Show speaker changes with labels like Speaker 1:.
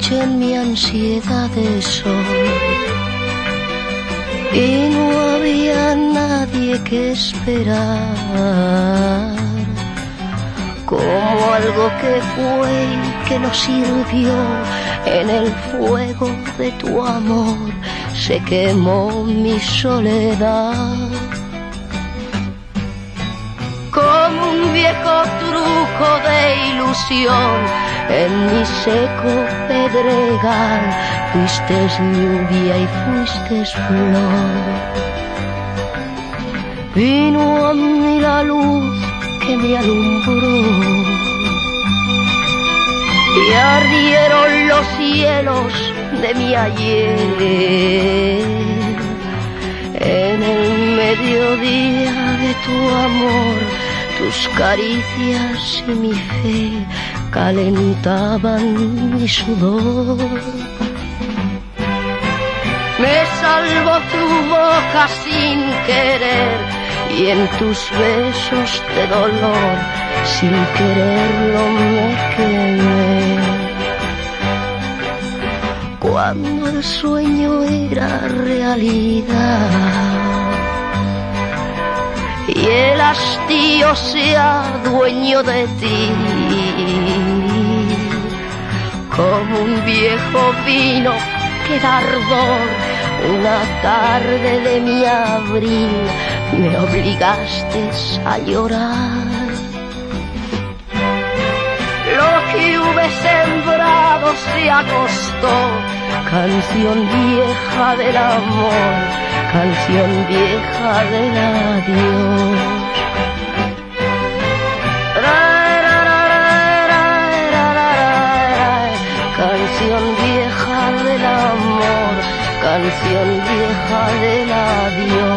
Speaker 1: noche en mi ansiedad de sol y no había nadie que esperar, como algo que fue y que no sirvió en el fuego de tu amor, se quemó mi soledad. Como un viejo truco de ilusión, en mi seco pedregal, fuiste lluvia y fuiste flor. Vino a mí la luz que me alumbró y ardieron los cielos de mi ayer. En el mediodía de tu amor, tus caricias y mi fe calentaban mi sudor. Me salvó tu boca sin querer y en tus besos de dolor, sin quererlo me quemé. Cuando el sueño era realidad y el hastío se adueñó de ti, como un viejo vino que da ardor, una tarde de mi abril me obligaste a llorar. Lo que hube sembrado se agostó, canción vieja del amor, canción vieja del adiós. Canción vieja del amor, canción vieja del adiós.